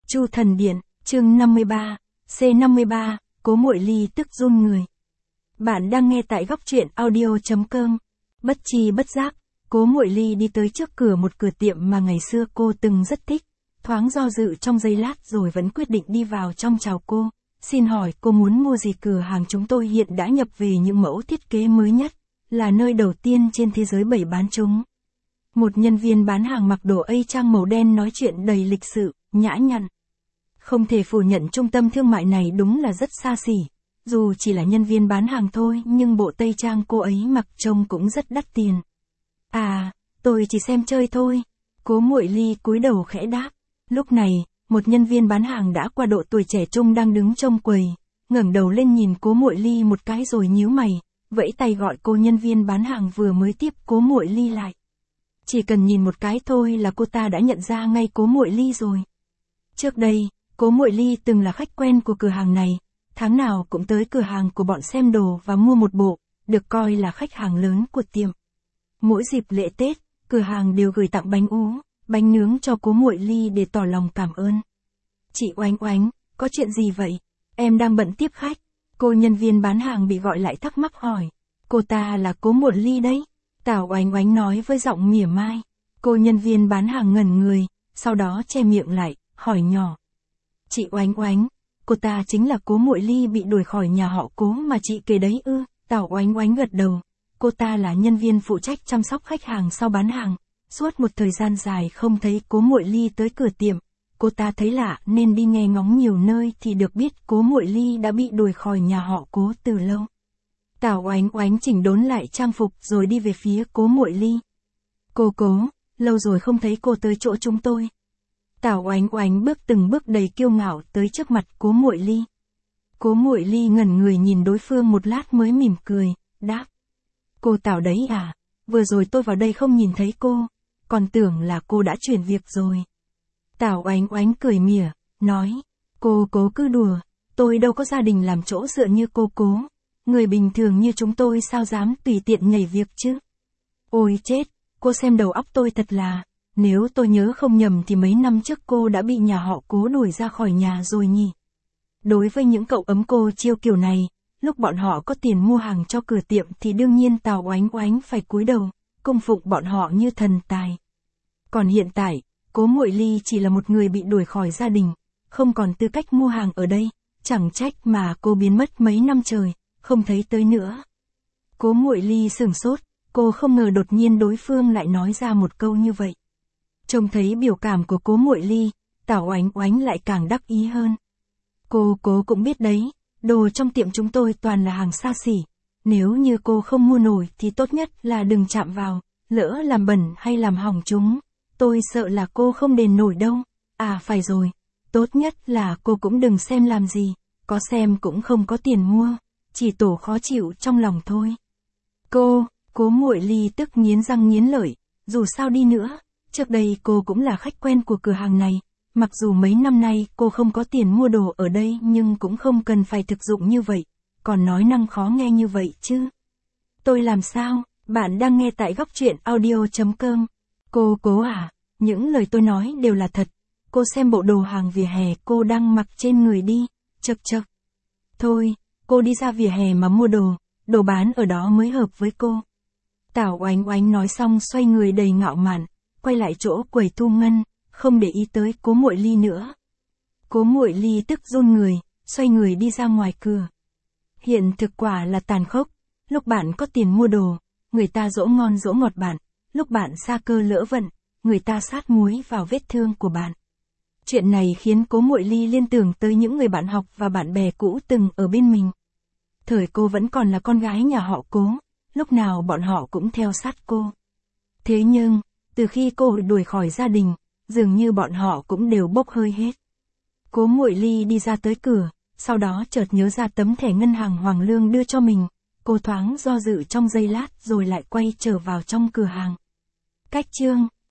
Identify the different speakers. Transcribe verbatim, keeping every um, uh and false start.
Speaker 1: Chu Thần Điện, chương năm mươi ba, C năm mươi ba, Cố Muội Ly tức run người. Bạn đang nghe tại góc truyện audio chấm com. Bất chi bất giác, Cố Muội Ly đi tới trước cửa một cửa tiệm mà ngày xưa cô từng rất thích, thoáng do dự trong giây lát rồi vẫn quyết định đi vào trong chào cô. Xin hỏi cô muốn mua gì? Cửa hàng chúng tôi hiện đã nhập về những mẫu thiết kế mới nhất, là nơi đầu tiên trên thế giới bày bán chúng. Một nhân viên bán hàng mặc đồ A trang màu đen nói chuyện đầy lịch sự, nhã nhặn. Không thể phủ nhận trung tâm thương mại này đúng là rất xa xỉ. Dù chỉ là nhân viên bán hàng thôi nhưng bộ tây trang cô ấy mặc trông cũng rất đắt tiền. À, tôi chỉ xem chơi thôi. Cố Muội Ly cúi đầu khẽ đáp. Lúc này, một nhân viên bán hàng đã qua độ tuổi trẻ trung đang đứng trong quầy, ngẩng đầu lên nhìn Cố Muội Ly một cái rồi nhíu mày, vẫy tay gọi cô nhân viên bán hàng vừa mới tiếp Cố Muội Ly lại. Chỉ cần nhìn một cái thôi là cô ta đã nhận ra ngay Cố Muội Ly rồi. Trước đây, Cố Muội Ly từng là khách quen của cửa hàng này, tháng nào cũng tới cửa hàng của bọn xem đồ và mua một bộ, được coi là khách hàng lớn của tiệm. Mỗi dịp lễ Tết, cửa hàng đều gửi tặng bánh ú, bánh nướng cho Cố Muội Ly để tỏ lòng cảm ơn. Chị Oánh Oánh, có chuyện gì vậy? Em đang bận tiếp khách. Cô nhân viên bán hàng bị gọi lại thắc mắc hỏi. Cô ta là Cố Muội Ly đấy. Tào Oánh Oánh nói với giọng mỉa mai. Cô nhân viên bán hàng ngẩn người, sau đó che miệng lại, hỏi nhỏ. Chị Oánh Oánh, cô ta chính là Cố Muội Ly bị đuổi khỏi nhà họ Cố mà chị kể đấy ư? Tào Oánh Oánh gật đầu. Cô ta là nhân viên phụ trách chăm sóc khách hàng sau bán hàng. Suốt một thời gian dài không thấy Cố Muội Ly tới cửa tiệm, cô ta thấy lạ nên đi nghe ngóng nhiều nơi thì được biết Cố Muội Ly đã bị đuổi khỏi nhà họ Cố từ lâu. Tào Oánh Oánh chỉnh đốn lại trang phục rồi đi về phía Cố Muội Ly. Cô Cố, lâu rồi không thấy cô tới chỗ chúng tôi. Tào Oánh Oánh bước từng bước đầy kiêu ngạo tới trước mặt Cố Muội Ly. Cố Muội Ly ngẩn người nhìn đối phương một lát mới mỉm cười, đáp. Cô Tào đấy à, vừa rồi tôi vào đây không nhìn thấy cô, còn tưởng là cô đã chuyển việc rồi. Tào Oánh Oánh cười mỉa, nói, cô Cố cứ đùa, tôi đâu có gia đình làm chỗ dựa như cô Cố, người bình thường như chúng tôi sao dám tùy tiện nhảy việc chứ. Ôi chết, cô xem đầu óc tôi thật là, nếu tôi nhớ không nhầm thì mấy năm trước cô đã bị nhà họ Cố đuổi ra khỏi nhà rồi nhỉ. Đối với những cậu ấm cô chiêu kiểu này, lúc bọn họ có tiền mua hàng cho cửa tiệm thì đương nhiên Tào Oánh Oánh phải cúi đầu, cung phụng bọn họ như thần tài. Còn hiện tại, Cố Muội Ly chỉ là một người bị đuổi khỏi gia đình, không còn tư cách mua hàng ở đây, chẳng trách mà cô biến mất mấy năm trời, không thấy tới nữa. Cố Muội Ly sửng sốt, cô không ngờ đột nhiên đối phương lại nói ra một câu như vậy. Trông thấy biểu cảm của Cố Muội Ly, Tào Oánh Oánh lại càng đắc ý hơn. Cô Cố cũng biết đấy, đồ trong tiệm chúng tôi toàn là hàng xa xỉ, nếu như cô không mua nổi thì tốt nhất là đừng chạm vào, lỡ làm bẩn hay làm hỏng chúng. Tôi sợ là cô không đền nổi đâu. À phải rồi, tốt nhất là cô cũng đừng xem làm gì, có xem cũng không có tiền mua, chỉ tổ khó chịu trong lòng thôi. Cô, Cố Muội Ly tức nghiến răng nghiến lợi, dù sao đi nữa, trước đây cô cũng là khách quen của cửa hàng này, mặc dù mấy năm nay cô không có tiền mua đồ ở đây nhưng cũng không cần phải thực dụng như vậy, còn nói năng khó nghe như vậy chứ. Tôi làm sao? Bạn đang nghe tại góc truyện audio chấm com. Cô Cố à, những lời tôi nói đều là thật, cô xem bộ đồ hàng vỉa hè cô đang mặc trên người đi, chậc chậc. Thôi, cô đi ra vỉa hè mà mua đồ, đồ bán ở đó mới hợp với cô. Tào Oánh Oánh nói xong xoay người đầy ngạo mạn, quay lại chỗ quầy thu ngân, không để ý tới Cố Muội Ly nữa. Cố Muội Ly tức run người, xoay người đi ra ngoài cửa. Hiện thực quả là tàn khốc, lúc bạn có tiền mua đồ, người ta dỗ ngon dỗ ngọt bạn, lúc bạn sa cơ lỡ vận, người ta sát muối vào vết thương của bạn. Chuyện này khiến Cố Muội Ly liên tưởng tới những người bạn học và bạn bè cũ từng ở bên mình. Thời cô vẫn còn là con gái nhà họ Cố, lúc nào bọn họ cũng theo sát cô. Thế nhưng, từ khi cô đuổi khỏi gia đình, dường như bọn họ cũng đều bốc hơi hết. Cố Muội Ly đi ra tới cửa, sau đó chợt nhớ ra tấm thẻ ngân hàng Hoàng Lương đưa cho mình, cô thoáng do dự trong giây lát rồi lại quay trở vào trong cửa hàng. Cách chương